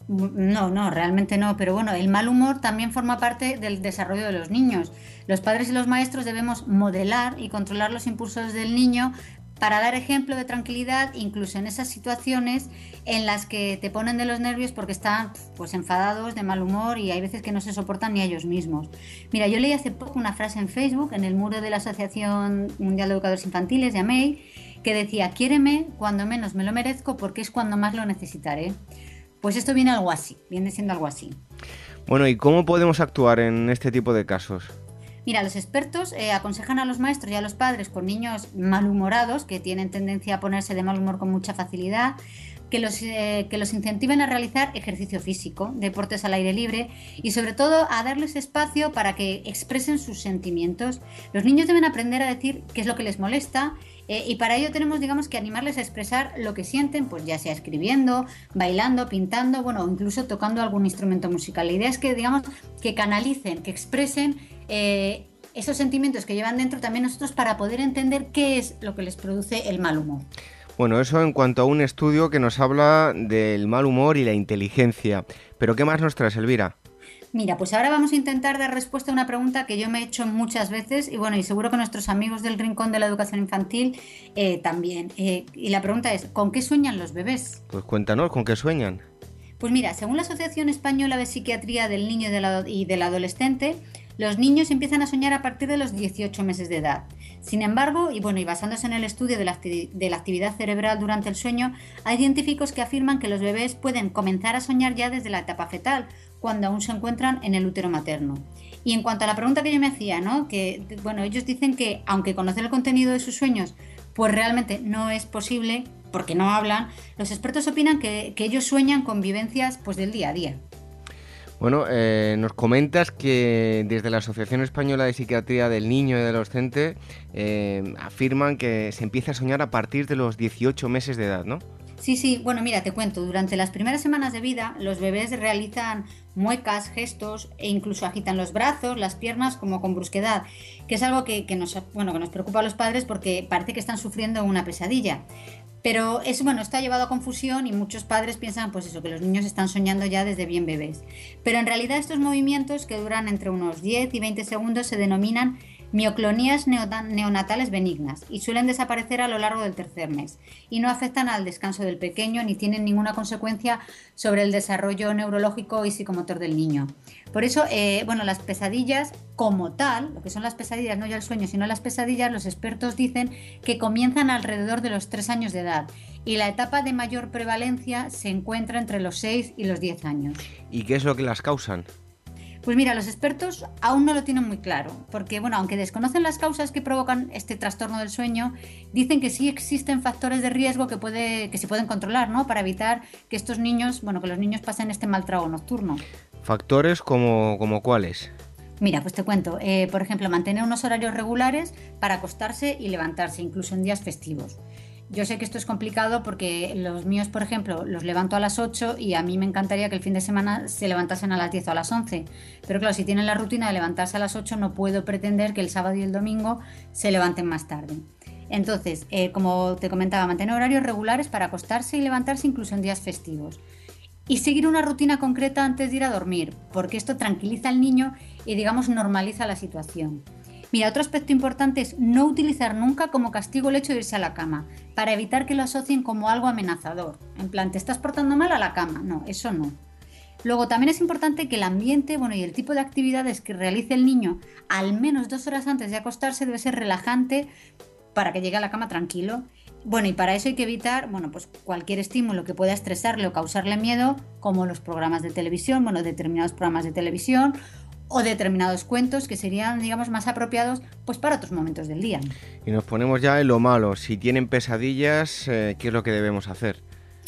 D: No, no, realmente no, pero bueno, el mal humor también forma parte del desarrollo de los niños. Los padres y los maestros debemos modelar y controlar los impulsos del niño para dar ejemplo de tranquilidad, incluso en esas situaciones en las que te ponen de los nervios porque están pues enfadados, de mal humor, y hay veces que no se soportan ni a ellos mismos. Mira, yo leí hace poco una frase en Facebook, en el muro de la Asociación Mundial de Educadores Infantiles, de A M E I, que decía: quiéreme cuando menos me lo merezco, porque es cuando más lo necesitaré. Pues esto viene algo así, viene siendo algo así.
B: Bueno, ¿y cómo podemos actuar en este tipo de casos?
D: Mira, los expertos eh, aconsejan a los maestros y a los padres con niños malhumorados, que tienen tendencia a ponerse de mal humor con mucha facilidad, que los, eh, que los incentiven a realizar ejercicio físico, deportes al aire libre y sobre todo a darles espacio para que expresen sus sentimientos. Los niños deben aprender a decir qué es lo que les molesta, eh, y para ello tenemos, digamos, que animarles a expresar lo que sienten, pues ya sea escribiendo, bailando, pintando, bueno, o incluso tocando algún instrumento musical. La idea es que, digamos, que canalicen, que expresen eh, esos sentimientos que llevan dentro también nosotros, para poder entender qué es lo que les produce el mal humor.
B: Bueno, eso en cuanto a un estudio que nos habla del mal humor y la inteligencia. ¿Pero qué más nos traes, Elvira?
D: Mira, pues ahora vamos a intentar dar respuesta a una pregunta que yo me he hecho muchas veces y bueno, y seguro que nuestros amigos del Rincón de la Educación Infantil eh, también. Eh, y la pregunta es, ¿con qué sueñan los bebés?
B: Pues cuéntanos, ¿con qué sueñan?
D: Pues mira, según la Asociación Española de Psiquiatría del Niño y del, Ado- y del Adolescente, los niños empiezan a soñar a partir de los dieciocho meses de edad. Sin embargo, y bueno, y basándose en el estudio de la, acti- de la actividad cerebral durante el sueño, hay científicos que afirman que los bebés pueden comenzar a soñar ya desde la etapa fetal, cuando aún se encuentran en el útero materno. Y en cuanto a la pregunta que yo me hacía, ¿no? Que, bueno, ellos dicen que aunque conocer el contenido de sus sueños, pues realmente no es posible, porque no hablan, los expertos opinan que, que ellos sueñan con vivencias pues del día a día.
B: Bueno, eh, nos comentas que desde la Asociación Española de Psiquiatría del Niño y del Adolescente eh, afirman que se empieza a soñar a partir de los dieciocho meses de edad, ¿no?
D: Sí, sí, bueno, mira, te cuento, durante las primeras semanas de vida los bebés realizan muecas, gestos e incluso agitan los brazos, las piernas como con brusquedad, que es algo que, que, nos, bueno, que nos preocupa a los padres porque parece que están sufriendo una pesadilla. Pero es, bueno, esto ha llevado a confusión y muchos padres piensan pues eso, que los niños están soñando ya desde bien bebés. Pero en realidad estos movimientos, que duran entre unos diez y veinte segundos, se denominan mioclonías neonatales benignas y suelen desaparecer a lo largo del tercer mes y no afectan al descanso del pequeño ni tienen ninguna consecuencia sobre el desarrollo neurológico y psicomotor del niño. Por eso, eh, bueno, las pesadillas como tal, lo que son las pesadillas, no ya el sueño, sino las pesadillas, los expertos dicen que comienzan alrededor de los tres años de edad y la etapa de mayor prevalencia se encuentra entre los seis y los diez años.
B: ¿Y qué es lo que las causan?
D: Pues mira, los expertos aún no lo tienen muy claro, porque bueno, aunque desconocen las causas que provocan este trastorno del sueño, dicen que sí existen factores de riesgo que, puede, que se pueden controlar, ¿no? Para evitar que estos niños, bueno, que los niños pasen este mal trago nocturno.
B: ¿Factores como, como cuáles?
D: Mira, pues te cuento, eh, por ejemplo, mantener unos horarios regulares para acostarse y levantarse, incluso en días festivos. Yo sé que esto es complicado porque los míos, por ejemplo, los levanto a las ocho y a mí me encantaría que el fin de semana se levantasen a las diez o a las once. Pero claro, si tienen la rutina de levantarse a las ocho, no puedo pretender que el sábado y el domingo se levanten más tarde. Entonces, eh, como te comentaba, mantener horarios regulares para acostarse y levantarse incluso en días festivos. Y seguir una rutina concreta antes de ir a dormir, porque esto tranquiliza al niño y, digamos, normaliza la situación. Mira, otro aspecto importante es no utilizar nunca como castigo el hecho de irse a la cama, para evitar que lo asocien como algo amenazador. En plan, ¿te estás portando mal a la cama? No, eso no. Luego también es importante que el ambiente, bueno, y el tipo de actividades que realice el niño al menos dos horas antes de acostarse debe ser relajante para que llegue a la cama tranquilo. Bueno, y para eso hay que evitar, bueno, pues cualquier estímulo que pueda estresarle o causarle miedo, como los programas de televisión, bueno, determinados programas de televisión o determinados cuentos que serían, digamos, más apropiados pues para otros momentos del día.
B: Y nos ponemos ya en lo malo. Si tienen pesadillas, eh, ¿qué es lo que debemos hacer?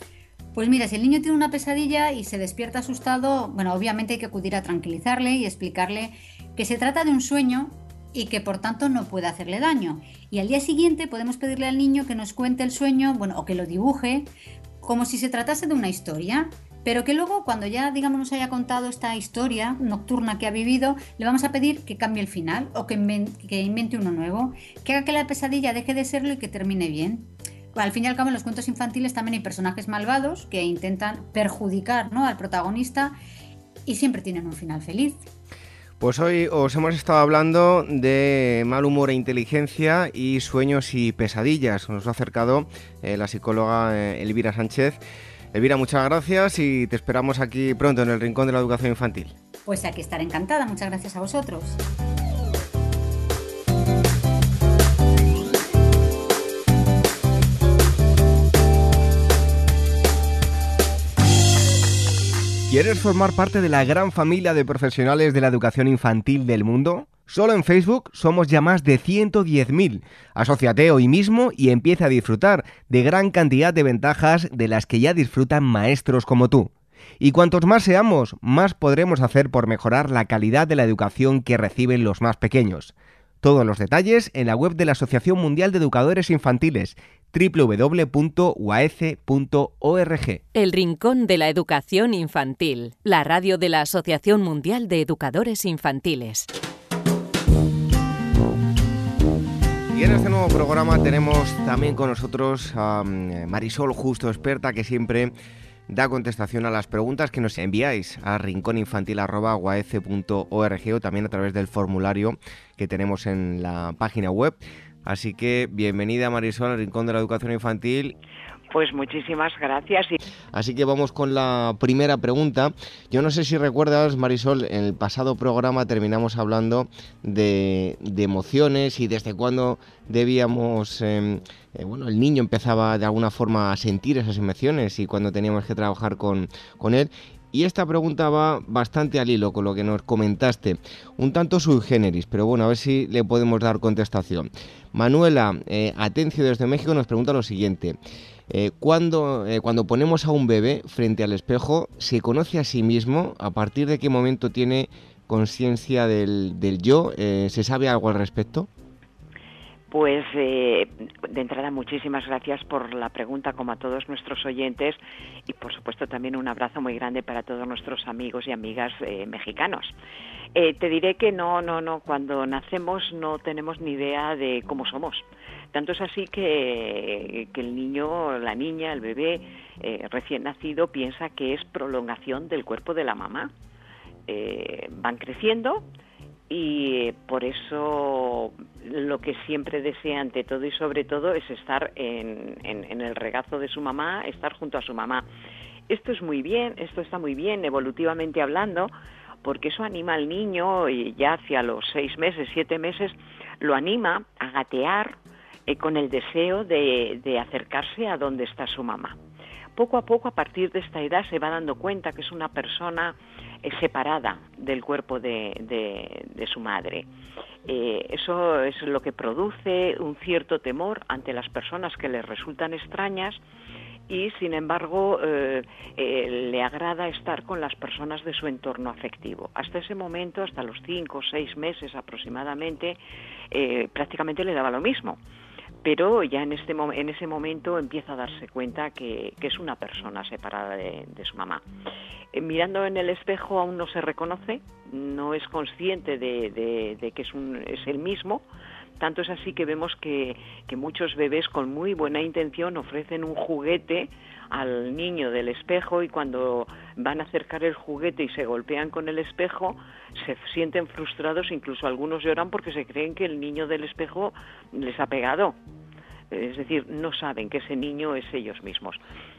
D: Pues mira, si el niño tiene una pesadilla y se despierta asustado, bueno, obviamente hay que acudir a tranquilizarle y explicarle que se trata de un sueño y que por tanto no puede hacerle daño. Y al día siguiente podemos pedirle al niño que nos cuente el sueño, bueno, o que lo dibuje, como si se tratase de una historia, pero que luego cuando ya digamos nos haya contado esta historia nocturna que ha vivido, le vamos a pedir que cambie el final o que invente, que invente uno nuevo, que haga que la pesadilla deje de serlo y que termine bien. Al fin y al cabo en los cuentos infantiles también hay personajes malvados que intentan perjudicar, ¿no?, al protagonista y siempre tienen un final feliz.
B: Pues hoy os hemos estado hablando de mal humor e inteligencia y sueños y pesadillas. Nos lo ha acercado eh, la psicóloga eh, Elvira Sánchez. Elvira, muchas gracias y te esperamos aquí pronto en el Rincón de la Educación Infantil.
D: Pues aquí estaré encantada. Muchas gracias a vosotros.
B: ¿Quieres formar parte de la gran familia de profesionales de la educación infantil del mundo? Solo en Facebook somos ya más de ciento diez mil. Asóciate hoy mismo y empieza a disfrutar de gran cantidad de ventajas de las que ya disfrutan maestros como tú. Y cuantos más seamos, más podremos hacer por mejorar la calidad de la educación que reciben los más pequeños. Todos los detalles en la web de la Asociación Mundial de Educadores Infantiles, doble u doble u doble u punto u a e c e punto org.
A: El Rincón de la Educación Infantil, la radio de la Asociación Mundial de Educadores Infantiles.
B: Y en este nuevo programa tenemos también con nosotros a Marisol Justo, experta que siempre da contestación a las preguntas que nos enviáis a rincóninfantil arroba u a e c e punto org o también a través del formulario que tenemos en la página web. Así que bienvenida, Marisol, al Rincón de la Educación Infantil.
E: Pues muchísimas gracias.
B: Así que vamos con la primera pregunta. Yo no sé si recuerdas, Marisol, en el pasado programa terminamos hablando de, de emociones y desde cuándo debíamos, eh, eh, bueno, el niño empezaba de alguna forma a sentir esas emociones y cuándo teníamos que trabajar con, con él. Y esta pregunta va bastante al hilo con lo que nos comentaste, un tanto sui generis, pero bueno, a ver si le podemos dar contestación. Manuela eh, Atencio desde México nos pregunta lo siguiente. Eh, cuando, eh, cuando ponemos a un bebé frente al espejo, ¿se conoce a sí mismo? ¿A partir de qué momento tiene conciencia del, del yo? Eh, ¿Se sabe algo al respecto?
E: Pues eh, de entrada muchísimas gracias por la pregunta, como a todos nuestros oyentes, y por supuesto también un abrazo muy grande para todos nuestros amigos y amigas eh, mexicanos. Eh, te diré que no, no, no, cuando nacemos no tenemos ni idea de cómo somos. Tanto es así que, que el niño, la niña, el bebé eh, recién nacido piensa que es prolongación del cuerpo de la mamá. Eh, van creciendo y por eso lo que siempre desea ante todo y sobre todo es estar en, en, en el regazo de su mamá, estar junto a su mamá. Esto es muy bien, esto está muy bien evolutivamente hablando, porque eso anima al niño y ya hacia los seis meses, siete meses, lo anima a gatear eh, con el deseo de, de acercarse a donde está su mamá. Poco a poco, a partir de esta edad, se va dando cuenta que es una persona eh, separada del cuerpo de, de, de su madre. Eh, eso es lo que produce un cierto temor ante las personas que le resultan extrañas y, sin embargo, eh, eh, le agrada estar con las personas de su entorno afectivo. Hasta ese momento, hasta los cinco o seis meses aproximadamente, eh, prácticamente le daba lo mismo. Pero ya en, este, en ese momento empieza a darse cuenta que, que es una persona separada de, de su mamá. Eh, mirando en el espejo aún no se reconoce, no es consciente de, de, de que es, un, es el mismo. Tanto es así que vemos que, que muchos bebés con muy buena intención ofrecen un juguete al niño del espejo y cuando van a acercar el juguete y se golpean con el espejo, se sienten frustrados, incluso algunos lloran porque se creen que el niño del espejo les ha pegado. Es decir, no saben que ese niño es ellos mismos.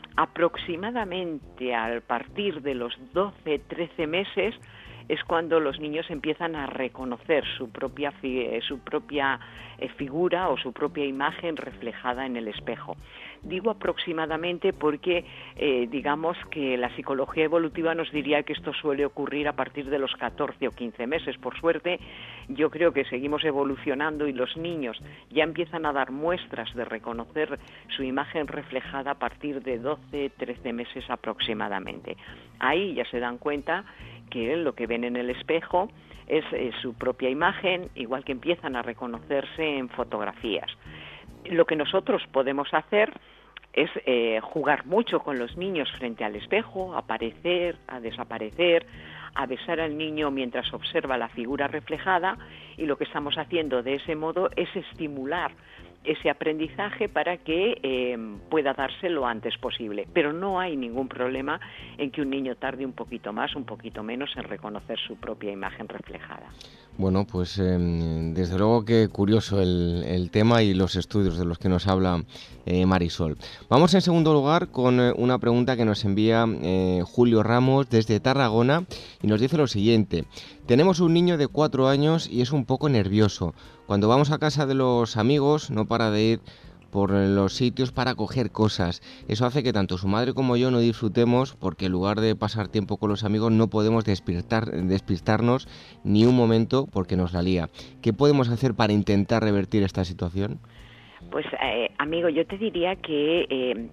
E: Aproximadamente a partir de los doce, trece meses es cuando los niños empiezan a reconocer su propia, su propia figura o su propia imagen reflejada en el espejo. Digo aproximadamente porque eh, digamos que la psicología evolutiva nos diría que esto suele ocurrir a partir de los catorce o quince meses. Por suerte, yo creo que seguimos evolucionando y los niños ya empiezan a dar muestras de reconocer su imagen reflejada a partir de doce, trece meses aproximadamente. Ahí ya se dan cuenta que lo que ven en el espejo es, es su propia imagen, igual que empiezan a reconocerse en fotografías. Lo que nosotros podemos hacer es eh, jugar mucho con los niños frente al espejo, aparecer, a desaparecer, a besar al niño mientras observa la figura reflejada, y lo que estamos haciendo de ese modo es estimular ese aprendizaje para que eh, pueda darse lo antes posible. Pero no hay ningún problema en que un niño tarde un poquito más, un poquito menos en reconocer su propia imagen reflejada.
B: Bueno, pues eh, desde luego que curioso el, el tema y los estudios de los que nos habla eh, Marisol. Vamos en segundo lugar con eh, una pregunta que nos envía eh, Julio Ramos desde Tarragona y nos dice lo siguiente. Tenemos un niño de cuatro años y es un poco nervioso. Cuando vamos a casa de los amigos no para de ir por los sitios para coger cosas. Eso hace que tanto su madre como yo no disfrutemos, porque en lugar de pasar tiempo con los amigos no podemos despistar, despistarnos ni un momento porque nos la lía. ¿Qué podemos hacer para intentar revertir esta situación?
E: Pues eh, amigo, yo te diría que eh,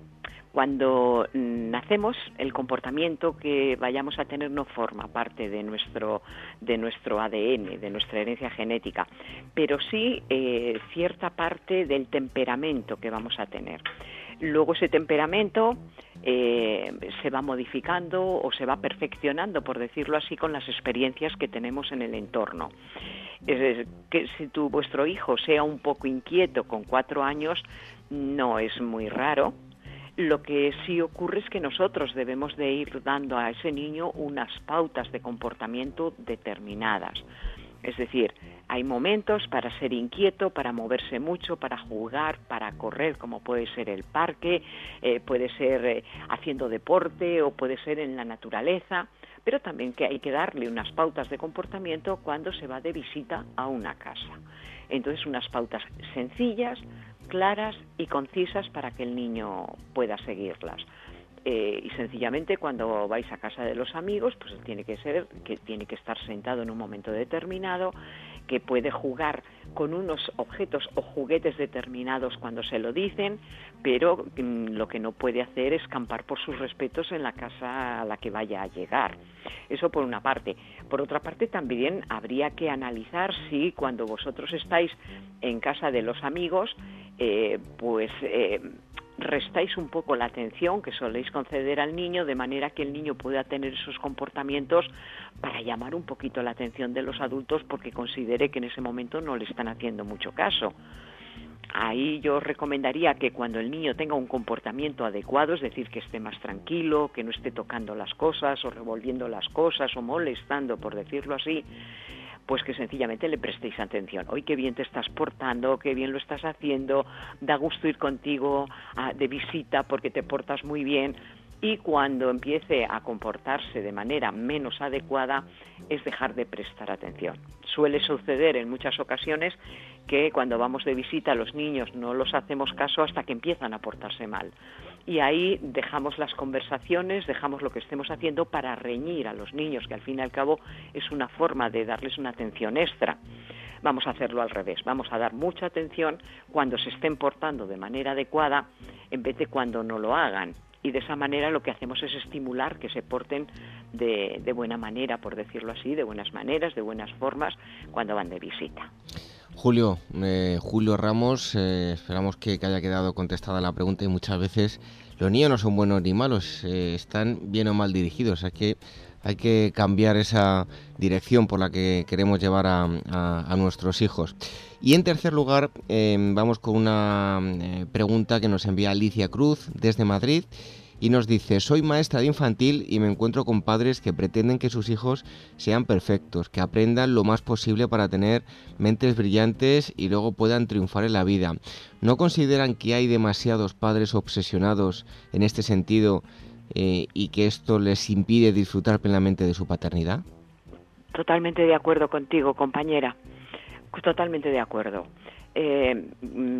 E: cuando nacemos el comportamiento que vayamos a tener no forma parte de nuestro de nuestro A D N, de nuestra herencia genética, pero sí eh, cierta parte del temperamento que vamos a tener. Luego ese temperamento eh, se va modificando o se va perfeccionando, por decirlo así, con las experiencias que tenemos en el entorno. Es decir, que si tu, vuestro hijo sea un poco inquieto con cuatro años, no es muy raro. Lo que sí ocurre es que nosotros debemos de ir dando a ese niño unas pautas de comportamiento determinadas. Es decir, hay momentos para ser inquieto, para moverse mucho, para jugar, para correr, como puede ser el parque, eh, puede ser eh, haciendo deporte o puede ser en la naturaleza, pero también que hay que darle unas pautas de comportamiento cuando se va de visita a una casa. Entonces, unas pautas sencillas, claras y concisas para que el niño pueda seguirlas. Eh, y sencillamente cuando vais a casa de los amigos, pues tiene que ser que tiene que estar sentado en un momento determinado, que puede jugar con unos objetos o juguetes determinados cuando se lo dicen, pero mm, lo que no puede hacer es campar por sus respetos en la casa a la que vaya a llegar. Eso por una parte. Por otra parte, también habría que analizar si cuando vosotros estáis en casa de los amigos, eh, pues eh, restáis un poco la atención que soléis conceder al niño, de manera que el niño pueda tener esos comportamientos para llamar un poquito la atención de los adultos, porque considere que en ese momento no le están haciendo mucho caso. Ahí yo recomendaría que cuando el niño tenga un comportamiento adecuado, es decir, que esté más tranquilo, que no esté tocando las cosas o revolviendo las cosas o molestando, por decirlo así, pues que sencillamente le prestéis atención. Hoy qué bien te estás portando, qué bien lo estás haciendo, da gusto ir contigo a, de visita porque te portas muy bien. Y cuando empiece a comportarse de manera menos adecuada, es dejar de prestar atención. Suele suceder en muchas ocasiones que cuando vamos de visita a los niños no los hacemos caso hasta que empiezan a portarse mal. Y ahí dejamos las conversaciones, dejamos lo que estemos haciendo para reñir a los niños, que al fin y al cabo es una forma de darles una atención extra. Vamos a hacerlo al revés, vamos a dar mucha atención cuando se estén portando de manera adecuada en vez de cuando no lo hagan. Y de esa manera lo que hacemos es estimular que se porten de, de buena manera, por decirlo así, de buenas maneras, de buenas formas, cuando van de visita.
B: Julio, eh, Julio Ramos, eh, esperamos que, que haya quedado contestada la pregunta, y muchas veces los niños no son buenos ni malos, eh, están bien o mal dirigidos, hay que, hay que cambiar esa dirección por la que queremos llevar a, a, a nuestros hijos. Y en tercer lugar, eh, vamos con una eh, pregunta que nos envía Alicia Cruz desde Madrid. Y nos dice, soy maestra de infantil y me encuentro con padres que pretenden que sus hijos sean perfectos, que aprendan lo más posible para tener mentes brillantes y luego puedan triunfar en la vida. ¿No consideran que hay demasiados padres obsesionados en este sentido eh, y que esto les impide disfrutar plenamente de su paternidad?
E: Totalmente de acuerdo contigo, compañera. Totalmente de acuerdo. Eh,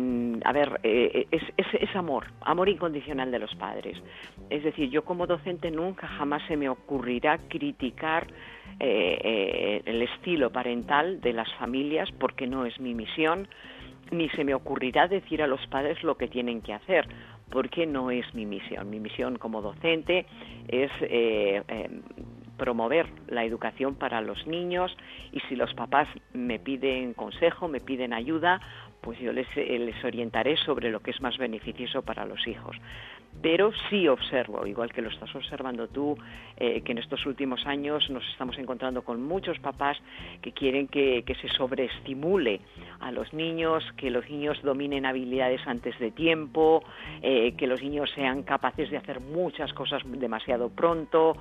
E: a ver, eh, es, es, es amor, amor incondicional de los padres. Es decir, yo como docente nunca jamás se me ocurrirá criticar eh, eh, el estilo parental de las familias, porque no es mi misión, ni se me ocurrirá decir a los padres lo que tienen que hacer, porque no es mi misión. Mi misión como docente es eh, eh, promover la educación para los niños, y si los papás me piden consejo, me piden ayuda, pues yo les, eh, les orientaré sobre lo que es más beneficioso para los hijos. Pero sí observo, igual que lo estás observando tú, eh, que en estos últimos años nos estamos encontrando con muchos papás que quieren que, que se sobreestimule a los niños, que los niños dominen habilidades antes de tiempo, eh, que los niños sean capaces de hacer muchas cosas demasiado pronto,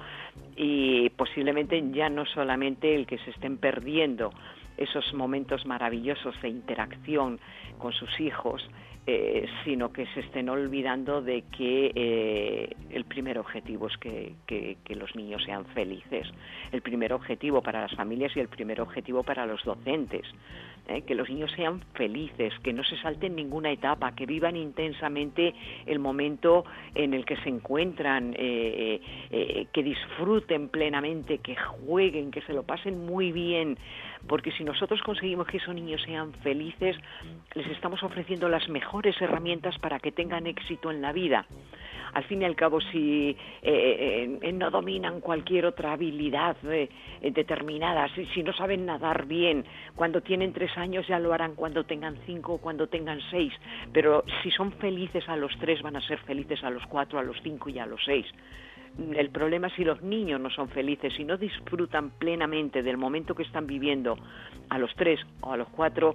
E: y posiblemente ya no solamente el que se estén perdiendo esos momentos maravillosos de interacción con sus hijos, eh, sino que se estén olvidando de que eh, el primer objetivo es que, que, que los niños sean felices, el primer objetivo para las familias y el primer objetivo para los docentes, eh, que los niños sean felices, que no se salten ninguna etapa, que vivan intensamente el momento en el que se encuentran, eh, eh, que disfruten plenamente, que jueguen, que se lo pasen muy bien, porque si nosotros conseguimos que esos niños sean felices, les estamos ofreciendo las mejores herramientas para que tengan éxito en la vida. Al fin y al cabo, si eh, eh, no dominan cualquier otra habilidad eh, determinada, si, si no saben nadar bien, cuando tienen tres años ya lo harán cuando tengan cinco o cuando tengan seis, pero si son felices a los tres, van a ser felices a los cuatro, a los cinco y a los seis. El problema es si los niños no son felices, si no disfrutan plenamente del momento que están viviendo a los tres o a los cuatro,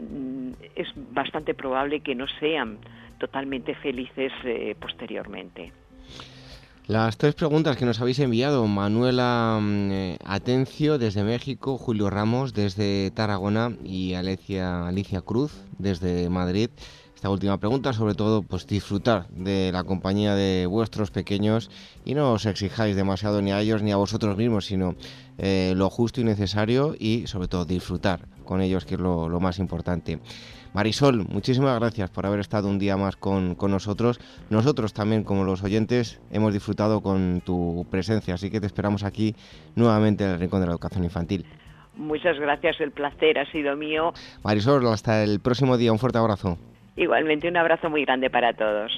E: es bastante probable que no sean totalmente felices eh, posteriormente.
B: Las tres preguntas que nos habéis enviado: Manuela eh, Atencio desde México, Julio Ramos desde Tarragona y Alicia, Alicia Cruz desde Madrid. Esta última pregunta, sobre todo, pues disfrutar de la compañía de vuestros pequeños y no os exijáis demasiado ni a ellos ni a vosotros mismos, sino eh, lo justo y necesario, y sobre todo disfrutar con ellos, que es lo, lo más importante. Marisol, muchísimas gracias por haber estado un día más con, con nosotros. Nosotros también, como los oyentes, hemos disfrutado con tu presencia, así que te esperamos aquí nuevamente en el Rincón de la Educación Infantil.
E: Muchas gracias, el placer ha sido mío.
B: Marisol, hasta el próximo día, un fuerte abrazo.
E: Igualmente, un abrazo muy grande para todos.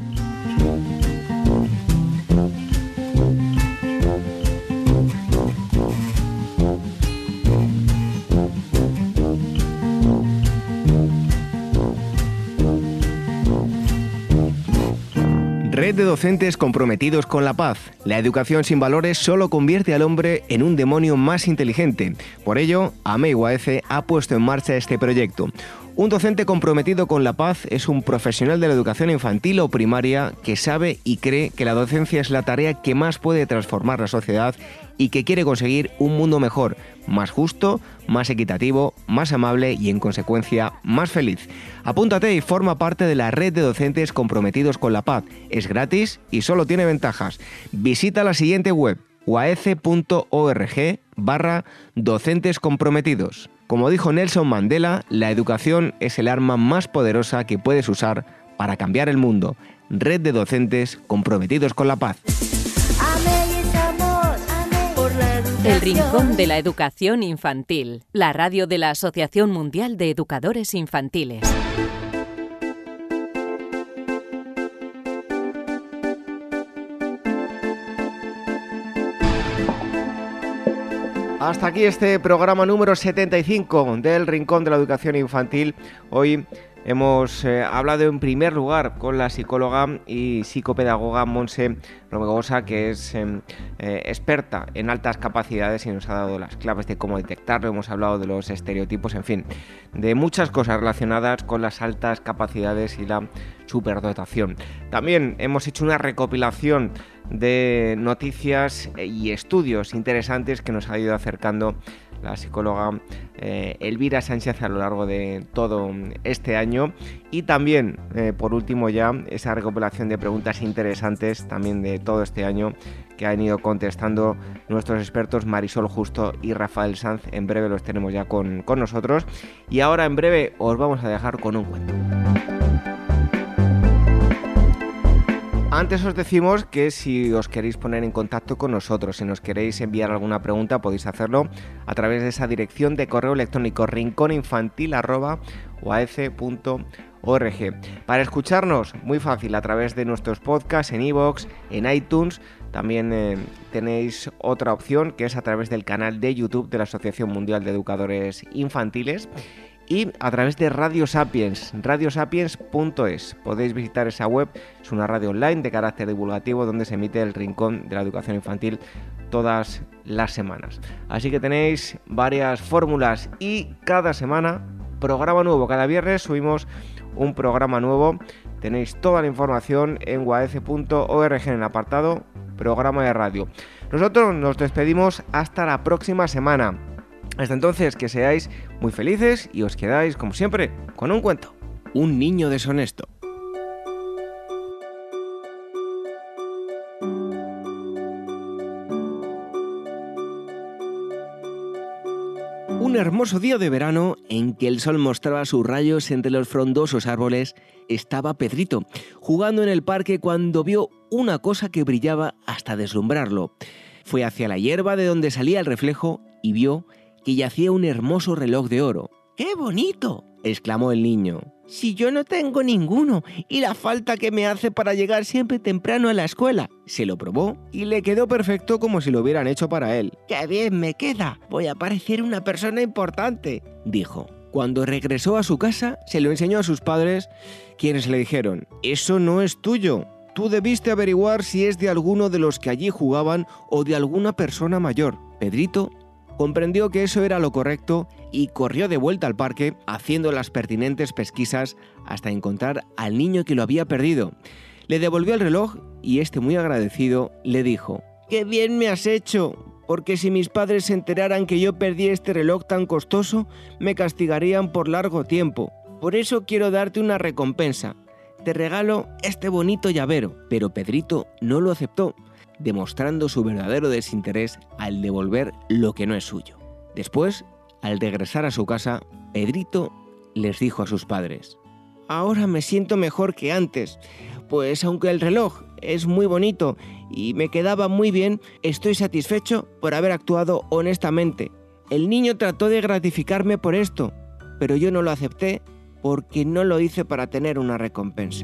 B: Red de docentes comprometidos con la paz. La educación sin valores solo convierte al hombre en un demonio más inteligente. Por ello, AMEI U A E C E ha puesto en marcha este proyecto. Un docente comprometido con la paz es un profesional de la educación infantil o primaria que sabe y cree que la docencia es la tarea que más puede transformar la sociedad y que quiere conseguir un mundo mejor, más justo, más equitativo, más amable y, en consecuencia, más feliz. Apúntate y forma parte de la red de docentes comprometidos con la paz. Es gratis y solo tiene ventajas. Visita la siguiente web: uaece.org barra docentes comprometidos. Como dijo Nelson Mandela, la educación es el arma más poderosa que puedes usar para cambiar el mundo. Red de docentes comprometidos con la paz.
A: El Rincón de la Educación Infantil, la radio de la Asociación Mundial de Educadores Infantiles.
B: Hasta aquí este programa número setenta y cinco del Rincón de la Educación Infantil. Hoy hemos eh, hablado en primer lugar con la psicóloga y psicopedagoga Montse Romegosa, que es eh, eh, experta en altas capacidades y nos ha dado las claves de cómo detectarlo. Hemos hablado de los estereotipos, en fin, de muchas cosas relacionadas con las altas capacidades y la superdotación. También hemos hecho una recopilación de noticias y estudios interesantes que nos ha ido acercando la psicóloga eh, Elvira Sánchez a lo largo de todo este año, y también eh, por último ya esa recopilación de preguntas interesantes también de todo este año que han ido contestando nuestros expertos Marisol Justo y Rafael Sanz. En breve los tenemos ya con, con nosotros, y ahora en breve os vamos a dejar con un cuento. Antes os decimos que si os queréis poner en contacto con nosotros, si nos queréis enviar alguna pregunta, podéis hacerlo a través de esa dirección de correo electrónico rincóninfantil arroba uaece punto org. Para escucharnos, muy fácil, a través de nuestros podcasts en iVoox, en iTunes. También eh, tenéis otra opción, que es a través del canal de YouTube de la Asociación Mundial de Educadores Infantiles. y a través de Radio Sapiens, radio sapiens punto es. Podéis visitar esa web, es una radio online de carácter divulgativo donde se emite el Rincón de la Educación Infantil todas las semanas. Así que tenéis varias fórmulas y cada semana programa nuevo. Cada viernes subimos un programa nuevo. Tenéis toda la información en u a e c punto org en el apartado programa de radio. Nosotros nos despedimos hasta la próxima semana. Hasta entonces, que seáis muy felices y os quedáis, como siempre, con un cuento. Un niño deshonesto. Un hermoso día de verano, en que el sol mostraba sus rayos entre los frondosos árboles, estaba Pedrito jugando en el parque cuando vio una cosa que brillaba hasta deslumbrarlo. Fue hacia la hierba de donde salía el reflejo y vio que yacía un hermoso reloj de oro. ¡Qué bonito!, exclamó el niño. Si yo no tengo ninguno, y la falta que me hace para llegar siempre temprano a la escuela. Se lo probó y le quedó perfecto como si lo hubieran hecho para él. ¡Qué bien me queda! Voy a parecer una persona importante, dijo. Cuando regresó a su casa, se lo enseñó a sus padres, quienes le dijeron: eso no es tuyo. Tú debiste averiguar si es de alguno de los que allí jugaban o de alguna persona mayor. Pedrito comprendió que eso era lo correcto y corrió de vuelta al parque haciendo las pertinentes pesquisas hasta encontrar al niño que lo había perdido. Le devolvió el reloj y este, muy agradecido, le dijo: ¡qué bien me has hecho! Porque si mis padres se enteraran que yo perdí este reloj tan costoso, me castigarían por largo tiempo. Por eso quiero darte una recompensa. Te regalo este bonito llavero. Pero Pedrito no lo aceptó, demostrando su verdadero desinterés al devolver lo que no es suyo. Después, al regresar a su casa, Pedrito les dijo a sus padres: ahora me siento mejor que antes, pues aunque el reloj es muy bonito y me quedaba muy bien, estoy satisfecho por haber actuado honestamente. El niño trató de gratificarme por esto, pero yo no lo acepté porque no lo hice para tener una recompensa.